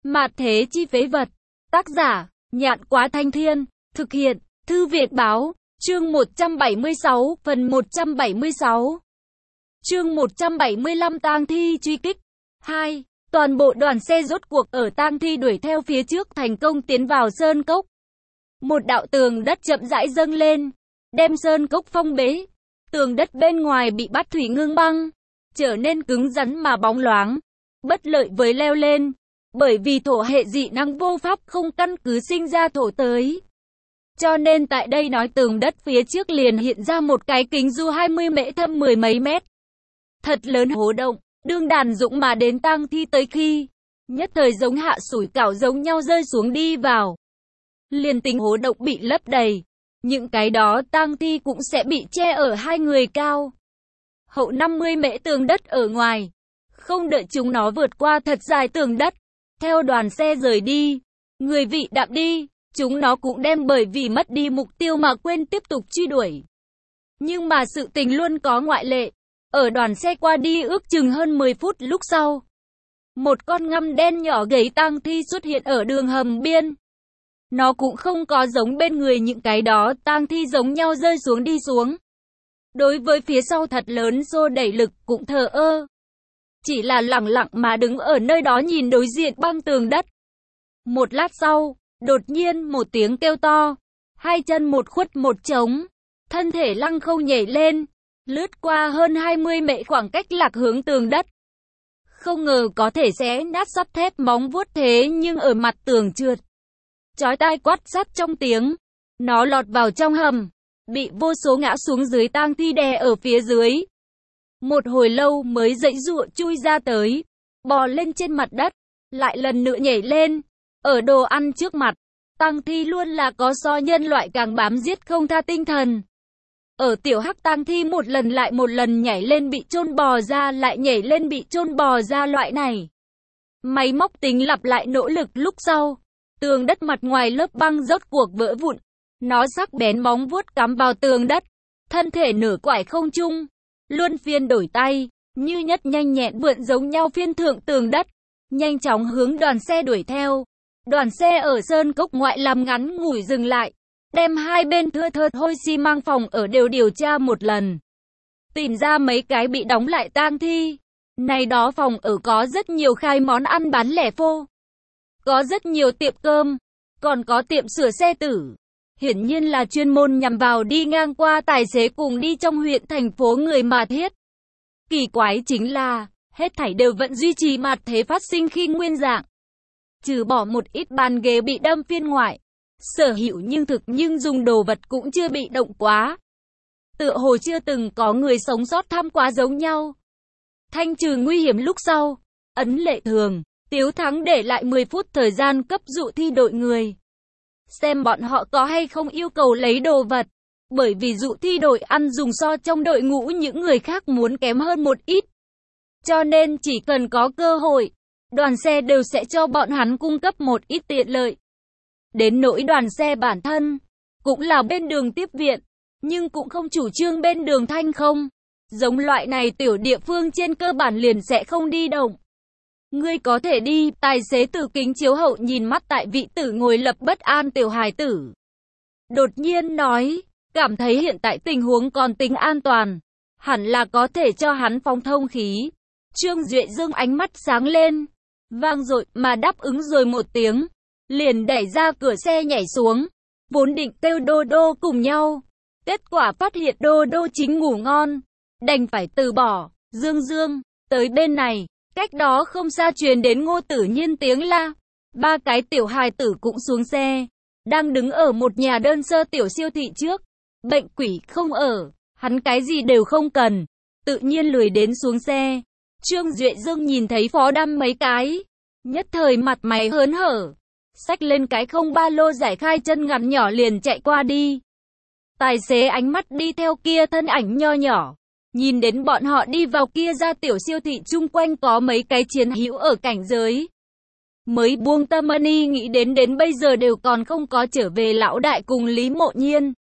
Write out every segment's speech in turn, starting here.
Mạt thế chi phế vật. Tác giả, Nhạn Quá Thanh Thiên. Thực hiện, Thư Việt Báo. Chương 176, phần 176. Chương 175 tang thi truy kích. 2. Toàn bộ đoàn xe rốt cuộc ở tang thi đuổi theo phía trước thành công tiến vào sơn cốc. Một đạo tường đất chậm rãi dâng lên, đem sơn cốc phong bế. Tường đất bên ngoài bị Bát Thủy ngưng băng, trở nên cứng rắn mà bóng loáng, bất lợi với leo lên, bởi vì thổ hệ dị năng vô pháp không căn cứ sinh ra thổ tới. Cho nên tại đây nói tường đất phía trước liền hiện ra một cái kính du 20 mễ thâm 10 mấy mét. Thật lớn hố động, đương đàn dũng mà đến tang thi tới khi, nhất thời giống hạ sủi cảo giống nhau rơi xuống đi vào. Liền tính hố động bị lấp đầy, những cái đó tang thi cũng sẽ bị che ở hai người cao. Hậu 50 mễ tường đất ở ngoài, không đợi chúng nó vượt qua thật dài tường đất, theo đoàn xe rời đi, người vị đạm đi, chúng nó cũng đem bởi vì mất đi mục tiêu mà quên tiếp tục truy đuổi. Nhưng mà sự tình luôn có ngoại lệ, ở đoàn xe qua đi ước chừng hơn 10 phút lúc sau. Một con ngăm đen nhỏ gầy tang thi xuất hiện ở đường hầm biên. Nó cũng không có giống bên người những cái đó tang thi giống nhau rơi xuống đi xuống. Đối với phía sau thật lớn xô đẩy lực cũng thờ ơ. Chỉ là lẳng lặng mà đứng ở nơi đó nhìn đối diện băng tường đất. Một lát sau, đột nhiên một tiếng kêu to. Hai chân một khuất một trống. Thân thể lăng không nhảy lên. Lướt qua hơn 20 mễ khoảng cách lạc hướng tường đất. Không ngờ có thể xé nát sắt thép móng vuốt thế nhưng ở mặt tường trượt. Chói tai quát sắt trong tiếng. Nó lọt vào trong hầm. Bị vô số ngã xuống dưới tang thi đè ở phía dưới. Một hồi lâu mới dãy dụa chui ra tới. Bò lên trên mặt đất. Lại lần nữa nhảy lên. Ở đồ ăn trước mặt. Tang thi luôn là có so nhân loại càng bám giết không tha tinh thần. Ở tiểu hắc tang thi một lần lại một lần nhảy lên bị chôn bò ra lại nhảy lên bị chôn bò ra loại này. Máy móc tính lặp lại nỗ lực lúc sau. Tường đất mặt ngoài lớp băng rốt cuộc vỡ vụn. Nó sắc bén móng vuốt cắm vào tường đất. Thân thể nửa quải không trung. Luân phiên đổi tay. Như nhất nhanh nhẹn vượn giống nhau phiên thượng tường đất. Nhanh chóng hướng đoàn xe đuổi theo. Đoàn xe ở sơn cốc ngoại làm ngắn ngủi dừng lại. Đem hai bên thưa thớt hôi xi măng phòng ở đều điều tra một lần. Tìm ra mấy cái bị đóng lại tang thi. Này đó phòng ở có rất nhiều khai món ăn bán lẻ phô. Có rất nhiều tiệm cơm. Còn có tiệm sửa xe tử. Hiển nhiên là chuyên môn nhằm vào đi ngang qua tài xế cùng đi trong huyện thành phố người mà thiết. Kỳ quái chính là, hết thảy đều vẫn duy trì mặt thế phát sinh khi nguyên dạng. Trừ bỏ một ít bàn ghế bị đâm phiên ngoại. Sở hữu nhưng dùng đồ vật cũng chưa bị động quá. Tựa hồ chưa từng có người sống sót thăm quá giống nhau. Thanh trừ nguy hiểm lúc sau. Ấn lệ thường, Tiếu Thắng để lại 10 phút thời gian cấp dụ thi đội người. Xem bọn họ có hay không yêu cầu lấy đồ vật. Bởi vì dụ thi đội ăn dùng so trong đội ngũ những người khác muốn kém hơn một ít. Cho nên chỉ cần có cơ hội, đoàn xe đều sẽ cho bọn hắn cung cấp một ít tiện lợi. Đến nỗi đoàn xe bản thân, cũng là bên đường tiếp viện, nhưng cũng không chủ trương bên đường thanh không. Giống loại này tiểu địa phương trên cơ bản liền sẽ không đi động. Ngươi có thể đi, tài xế từ kính chiếu hậu nhìn mắt tại vị tử ngồi lập bất an tiểu hài tử. Đột nhiên nói, cảm thấy hiện tại tình huống còn tính an toàn, hẳn là có thể cho hắn phóng thông khí. Trương Duệ Dương ánh mắt sáng lên, vang dội mà đáp ứng rồi một tiếng. Liền đẩy ra cửa xe nhảy xuống, vốn định kêu Đô Đô cùng nhau. Kết quả phát hiện Đô Đô chính ngủ ngon, đành phải từ bỏ. Dương Dương, tới bên này, cách đó không xa truyền đến Ngô Tử Nhiên tiếng la. Ba cái tiểu hài tử cũng xuống xe, đang đứng ở một nhà đơn sơ tiểu siêu thị trước. Bệnh quỷ không ở, hắn cái gì đều không cần, tự nhiên lười đến xuống xe. Trương Duệ Dương nhìn thấy Phó Đăm mấy cái, nhất thời mặt mày hớn hở. Xách lên cái không ba lô giải khai chân ngắn nhỏ liền chạy qua đi. Tài xế ánh mắt đi theo kia thân ảnh nho nhỏ. Nhìn đến bọn họ đi vào kia ra tiểu siêu thị chung quanh có mấy cái chiến hữu ở cảnh giới. Mới buông tâm money nghĩ đến bây giờ đều còn không có trở về lão đại cùng Lý Mộ Nhiên.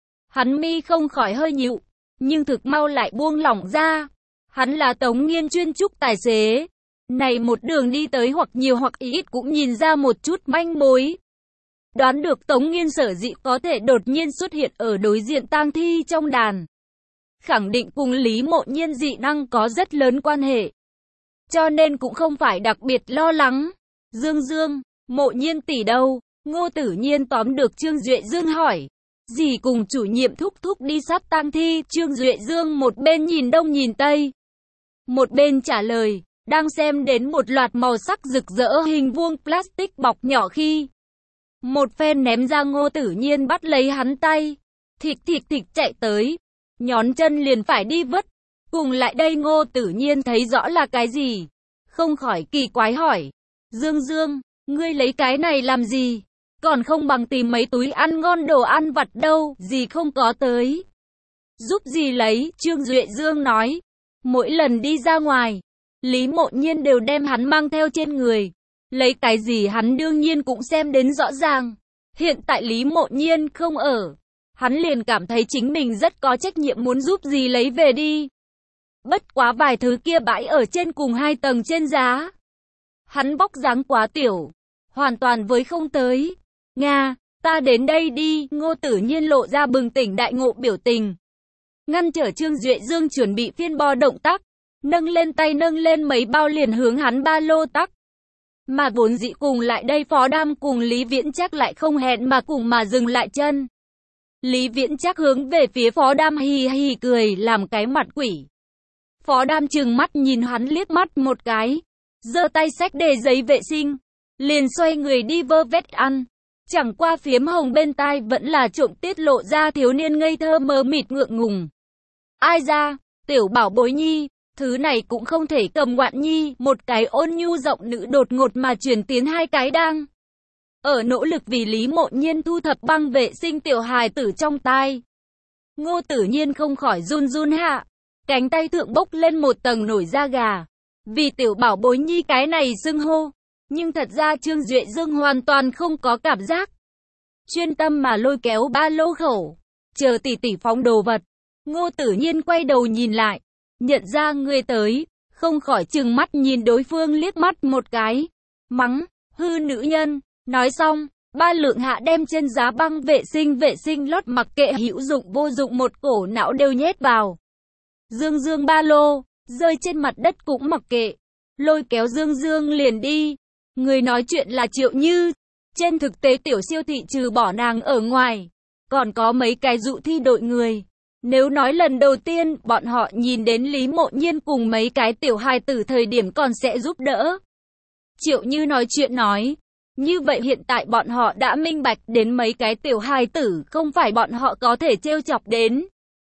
Hắn mi không khỏi hơi nhịu, nhưng thực mau lại buông lỏng ra. Hắn là Tống Nghiên chuyên trúc tài xế. này một đường đi tới hoặc nhiều hoặc ít cũng nhìn ra một chút manh mối. Đoán được Tống Nghiên sở dĩ có thể đột nhiên xuất hiện ở đối diện tang thi trong đàn. Khẳng định cùng Lý Mộ Nhiên dị năng có rất lớn quan hệ. Cho nên cũng không phải đặc biệt lo lắng. Dương, Mộ Nhiên tỷ đâu? Ngô Tử Nhiên tóm được Trương Duệ Dương hỏi. Dì cùng chủ nhiệm thúc đi sát tang thi. Trương Duệ Dương một bên nhìn đông nhìn tây, một bên trả lời, đang xem đến một loạt màu sắc rực rỡ hình vuông plastic bọc nhỏ khi một phen ném ra. Ngô Tử Nhiên bắt lấy hắn tay, thịch chạy tới, nhón chân liền phải đi vứt. Cùng lại đây Ngô Tử Nhiên thấy rõ là cái gì, không khỏi kỳ quái hỏi, Dương, ngươi lấy cái này làm gì? Còn không bằng tìm mấy túi ăn ngon đồ ăn vặt đâu, dì không có tới giúp dì lấy. Trương Duệ Dương nói, mỗi lần đi ra ngoài, Lý Mộ Nhiên đều đem hắn mang theo trên người. Lấy cái gì hắn đương nhiên cũng xem đến rõ ràng. Hiện tại Lý Mộ Nhiên không ở, hắn liền cảm thấy chính mình rất có trách nhiệm muốn giúp dì lấy về đi. Bất quá vài thứ kia bãi ở trên cùng 2 tầng trên giá. Hắn bóc dáng quá tiểu, hoàn toàn với không tới. Nga, ta đến đây đi. Ngô Tử Nhiên lộ ra bừng tỉnh đại ngộ biểu tình, ngăn trở Trương Duệ Dương chuẩn bị phiên bo động tác, nâng lên mấy bao liền hướng hắn ba lô tắc. Mà vốn dĩ cùng lại đây Phó Đam cùng Lý Viễn Trác lại không hẹn mà cùng mà dừng lại chân. Lý Viễn Trác hướng về phía Phó Đam hì cười làm cái mặt quỷ. Phó Đam trừng mắt nhìn hắn liếc mắt một cái, giơ tay xách đề giấy vệ sinh, liền xoay người đi vơ vét ăn. Chẳng qua phiếm hồng bên tai vẫn là trộm tiết lộ ra thiếu niên ngây thơ mờ mịt ngượng ngùng. Ai ra, tiểu bảo bối nhi, thứ này cũng không thể cầm ngoạn nhi. Một cái ôn nhu giọng nữ đột ngột mà chuyển tiến 2 cái đang ở nỗ lực vì Lý Mộ Nhiên thu thập băng vệ sinh tiểu hài tử trong tai. Ngô Tử Nhiên không khỏi run hạ, cánh tay thượng bốc lên một tầng nổi da gà. Vì tiểu bảo bối nhi cái này xưng hô, nhưng thật ra Trương Duệ Dương hoàn toàn không có cảm giác. Chuyên tâm mà lôi kéo ba lô khẩu, chờ tỷ phóng đồ vật. Ngô Tử Nhiên quay đầu nhìn lại, nhận ra người tới, không khỏi trừng mắt nhìn đối phương liếc mắt một cái, mắng, hư nữ nhân. Nói xong, 3 lượng hạ đem trên giá băng vệ sinh lót mặc kệ hữu dụng vô dụng một cổ não đều nhét vào Dương ba lô, rơi trên mặt đất cũng mặc kệ, lôi kéo Dương liền đi. Người nói chuyện là Triệu Như. Trên thực tế tiểu siêu thị trừ bỏ nàng ở ngoài, còn có mấy cái dụ thi đội người. Nếu nói lần đầu tiên bọn họ nhìn đến Lý Mộ Nhiên cùng mấy cái tiểu hài tử thời điểm còn sẽ giúp đỡ. Triệu Như nói chuyện nói, như vậy hiện tại bọn họ đã minh bạch đến mấy cái tiểu hài tử không phải bọn họ có thể trêu chọc đến.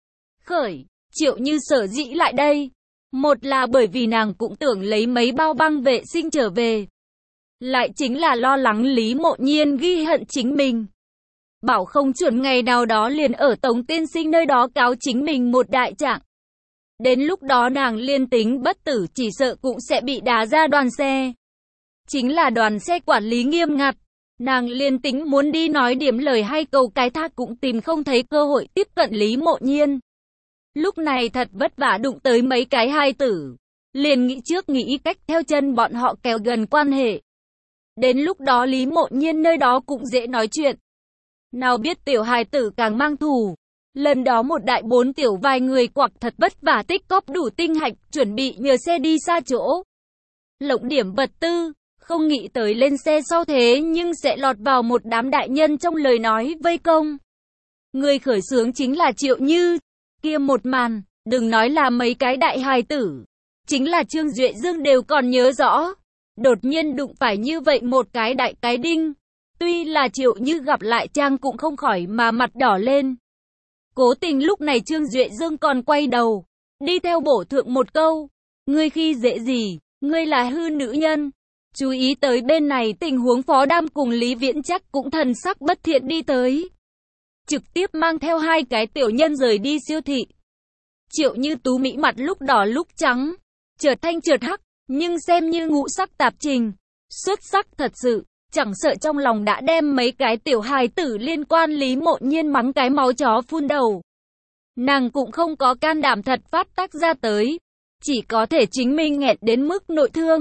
Khởi, Triệu Như sở dĩ lại đây, một là bởi vì nàng cũng tưởng lấy mấy bao băng vệ sinh trở về, lại chính là lo lắng Lý Mộ Nhiên ghi hận chính mình, bảo không chuẩn ngày nào đó liền ở Tống tiên sinh nơi đó cáo chính mình một đại trạng. Đến lúc đó nàng liên tính bất tử chỉ sợ cũng sẽ bị đá ra đoàn xe. Chính là đoàn xe quản lý nghiêm ngặt, nàng liên tính muốn đi nói điểm lời hay cầu cái thác cũng tìm không thấy cơ hội tiếp cận Lý Mộ Nhiên. Lúc này thật vất vả đụng tới mấy cái hài tử, liền nghĩ trước nghĩ cách theo chân bọn họ kéo gần quan hệ. Đến lúc đó Lý Mộ Nhiên nơi đó cũng dễ nói chuyện. Nào biết tiểu hài tử càng mang thù. Lần đó một đại 4 tiểu vài người quặc thật vất vả tích cóp đủ tinh hạch, chuẩn bị nhờ xe đi xa chỗ lộng điểm vật tư, không nghĩ tới lên xe sau thế nhưng sẽ lọt vào một đám đại nhân trong lời nói vây công. Người khởi xướng chính là Triệu Như. Kia một màn, đừng nói là mấy cái đại hài tử, chính là Trương Duệ Dương đều còn nhớ rõ. Đột nhiên đụng phải như vậy một cái đại cái đinh. Tuy là Triệu Như gặp lại Trang cũng không khỏi mà mặt đỏ lên. Cố tình lúc này Trương Duệ Dương còn quay đầu, đi theo bổ thượng một câu. Ngươi khi dễ gì, ngươi là hư nữ nhân. Chú ý tới bên này tình huống Phó Đam cùng Lý Viễn Trác cũng thần sắc bất thiện đi tới. Trực tiếp mang theo 2 cái tiểu nhân rời đi siêu thị. Triệu Như tú mỹ mặt lúc đỏ lúc trắng, chợt thanh chợt hắc, nhưng xem như ngũ sắc tạp trình. Xuất sắc thật sự, chẳng sợ trong lòng đã đem mấy cái tiểu hài tử liên quan Lý Mộ Nhiên mắng cái máu chó phun đầu. Nàng cũng không có can đảm thật phát tác ra tới, chỉ có thể chính mình nghẹn đến mức nội thương.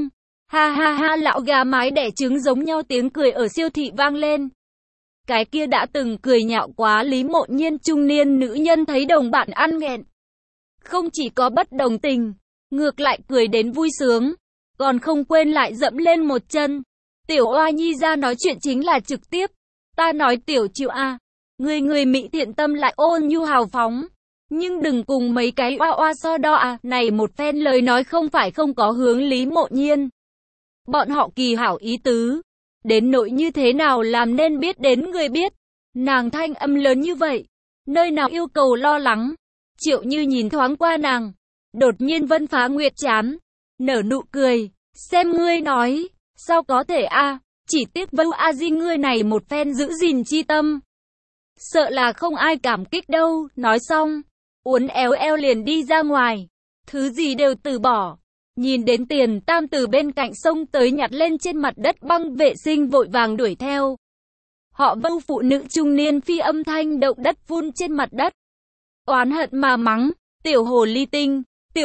Ha ha ha, lão gà mái đẻ trứng giống nhau tiếng cười ở siêu thị vang lên. Cái kia đã từng cười nhạo quá Lý Mộ Nhiên trung niên nữ nhân thấy đồng bạn ăn nghẹn. Không chỉ có bất đồng tình, ngược lại cười đến vui sướng, còn không quên lại dẫm lên một chân. Tiểu Oa Nhi ra nói chuyện chính là trực tiếp. Ta nói Tiểu Triệu a, người Mỹ thiện tâm lại ôn nhu hào phóng. Nhưng đừng cùng mấy cái oa oa so đo à, này một phen lời nói không phải không có hướng Lý Mộ Nhiên. Bọn họ kỳ hảo ý tứ. Đến nỗi như thế nào làm nên biết đến người biết. Nàng thanh âm lớn như vậy, nơi nào yêu cầu lo lắng. Triệu Như nhìn thoáng qua nàng, đột nhiên Vân Phá Nguyệt chán, nở nụ cười, xem ngươi nói, sao có thể a, chỉ tiếc Vân A Di ngươi này một phen giữ gìn chi tâm. Sợ là không ai cảm kích đâu, nói xong, uốn éo eo liền đi ra ngoài, thứ gì đều từ bỏ. Nhìn đến Tiền Tam từ bên cạnh sông tới nhặt lên trên mặt đất băng vệ sinh vội vàng đuổi theo. Họ Vâu phụ nữ trung niên phi âm thanh động đất vun trên mặt đất. Oán hận mà mắng, tiểu hồ ly tinh,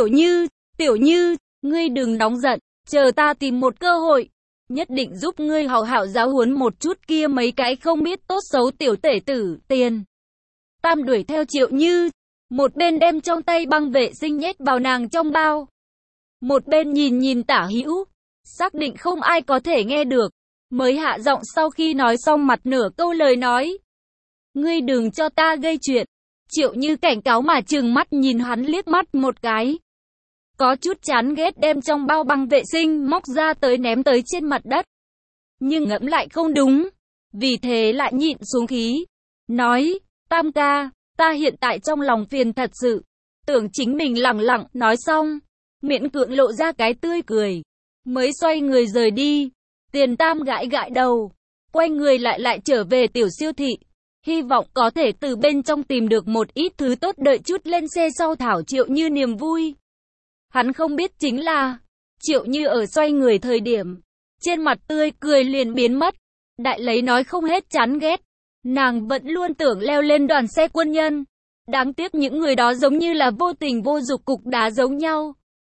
tiểu như, ngươi đừng nóng giận, chờ ta tìm một cơ hội, nhất định giúp ngươi hảo hảo giáo huấn một chút kia mấy cái không biết tốt xấu tiểu tể tử. Tiền Tam đuổi theo Triệu Như, một bên đem trong tay băng vệ sinh nhét vào nàng trong bao, một bên nhìn tả hữu, xác định không ai có thể nghe được, mới hạ giọng sau khi nói xong mặt nửa câu lời nói. Ngươi đừng cho ta gây chuyện. Triệu Như cảnh cáo mà trừng mắt nhìn hắn liếc mắt một cái. Có chút chán ghét đem trong bao băng vệ sinh móc ra tới ném tới trên mặt đất. Nhưng ngẫm lại không đúng, vì thế lại nhịn xuống khí. Nói, Tam ca, ta hiện tại trong lòng phiền thật sự. Tưởng chính mình lẳng lặng, nói xong, miễn cưỡng lộ ra cái tươi cười. Mới xoay người rời đi. Tiền Tam gãi gãi đầu, quay người lại trở về tiểu siêu thị. Hy vọng có thể từ bên trong tìm được một ít thứ tốt đợi chút lên xe sau thảo Triệu Như niềm vui. Hắn không biết chính là, Triệu Như ở xoay người thời điểm, trên mặt tươi cười liền biến mất. Đại lấy nói không hết chán ghét. Nàng vẫn luôn tưởng leo lên đoàn xe quân nhân. Đáng tiếc những người đó giống như là vô tình vô dục cục đá giống nhau.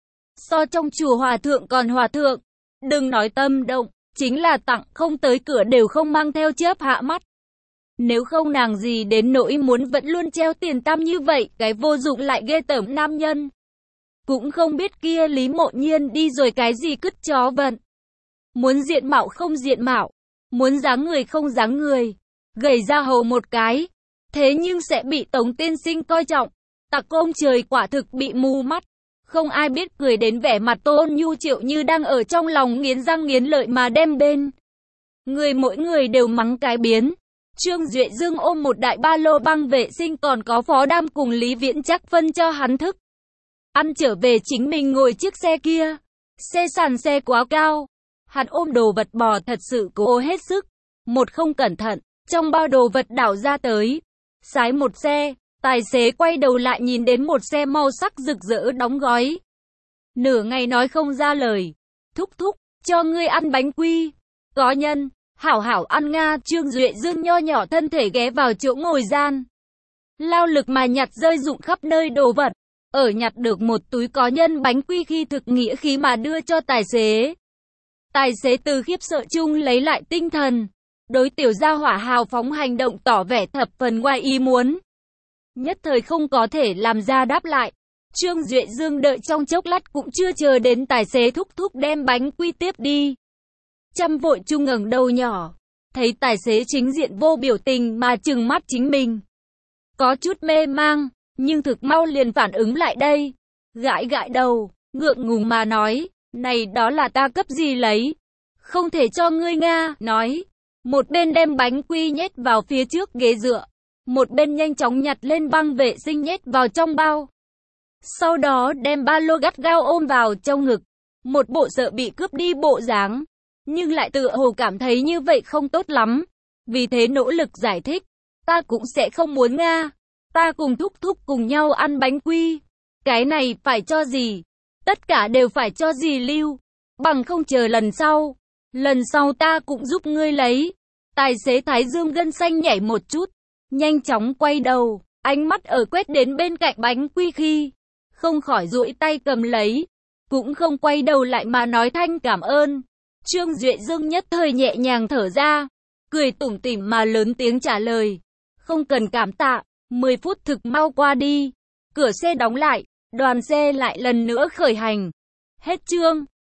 So trong chùa hòa thượng còn hòa thượng. Đừng nói tâm động, chính là tặng không tới cửa đều không mang theo chớp hạ mắt. Nếu không nàng gì đến nỗi muốn vẫn luôn treo Tiền Tam như vậy, cái vô dụng lại ghê tởm nam nhân. Cũng không biết kia Lý Mộ Nhiên đi rồi cái gì cứt chó vận. Muốn diện mạo không diện mạo, muốn dáng người không dáng người, gầy ra hầu một cái. Thế nhưng sẽ bị Tống tiên sinh coi trọng. Tặc ông trời quả thực bị mù mắt. Không ai biết cười đến vẻ mặt Tôn Nhu Triệu Như đang ở trong lòng nghiến răng nghiến lợi mà đem bên. Người mỗi người đều mắng cái biến. Trương Duệ Dương ôm một đại ba lô băng vệ sinh còn có Phó Đam cùng Lý Viễn chắc phân cho hắn thức. Ăn trở về chính mình ngồi chiếc xe kia. Xe sàn xe quá cao. Hắn ôm đồ vật bò thật sự cố hết sức. Một không cẩn thận, trong bao đồ vật đảo ra tới. Sái một xe, tài xế quay đầu lại nhìn đến một xe màu sắc rực rỡ đóng gói. Nửa ngày nói không ra lời. Thúc thúc, cho ngươi ăn bánh quy. Có nhân. Hảo hảo ăn nga. Trương Duệ Dương nho nhỏ thân thể ghé vào chỗ ngồi gian. Lao lực mà nhặt rơi rụng khắp nơi đồ vật. Ở nhặt được một túi có nhân bánh quy khi thực nghĩa khí mà đưa cho tài xế. Tài xế từ khiếp sợ chung lấy lại tinh thần. Đối tiểu gia hỏa hào phóng hành động tỏ vẻ thập phần ngoài ý muốn. Nhất thời không có thể làm ra đáp lại. Trương Duệ Dương đợi trong chốc lát cũng chưa chờ đến tài xế thúc thúc đem bánh quy tiếp đi. Chăm vội chung ngẩng đầu nhỏ, thấy tài xế chính diện vô biểu tình mà trừng mắt chính mình. Có chút mê mang, nhưng thực mau liền phản ứng lại đây. Gãi gãi đầu, ngượng ngùng mà nói, này đó là ta cấp gì lấy. Không thể cho ngươi nga, nói. Một bên đem bánh quy nhét vào phía trước ghế dựa. Một bên nhanh chóng nhặt lên băng vệ sinh nhét vào trong bao. Sau đó đem ba lô gắt gao ôm vào trong ngực. Một bộ sợ bị cướp đi bộ dáng. Nhưng lại tự hồ cảm thấy như vậy không tốt lắm. Vì thế nỗ lực giải thích. Ta cũng sẽ không muốn nga. Ta cùng thúc thúc cùng nhau ăn bánh quy. Cái này phải cho gì? Tất cả đều phải cho dì lưu. Bằng không chờ lần sau. Lần sau ta cũng giúp ngươi lấy. Tài xế Thái Dương gân xanh nhảy một chút. Nhanh chóng quay đầu. Ánh mắt ở quét đến bên cạnh bánh quy khi. Không khỏi duỗi tay cầm lấy. cũng không quay đầu lại mà nói thanh cảm ơn. Trương Duệ Dương nhất thời nhẹ nhàng thở ra, cười tủm tỉm mà lớn tiếng trả lời. Không cần cảm tạ, 10 phút thực mau qua đi. Cửa xe đóng lại, đoàn xe lại lần nữa khởi hành. Hết chương.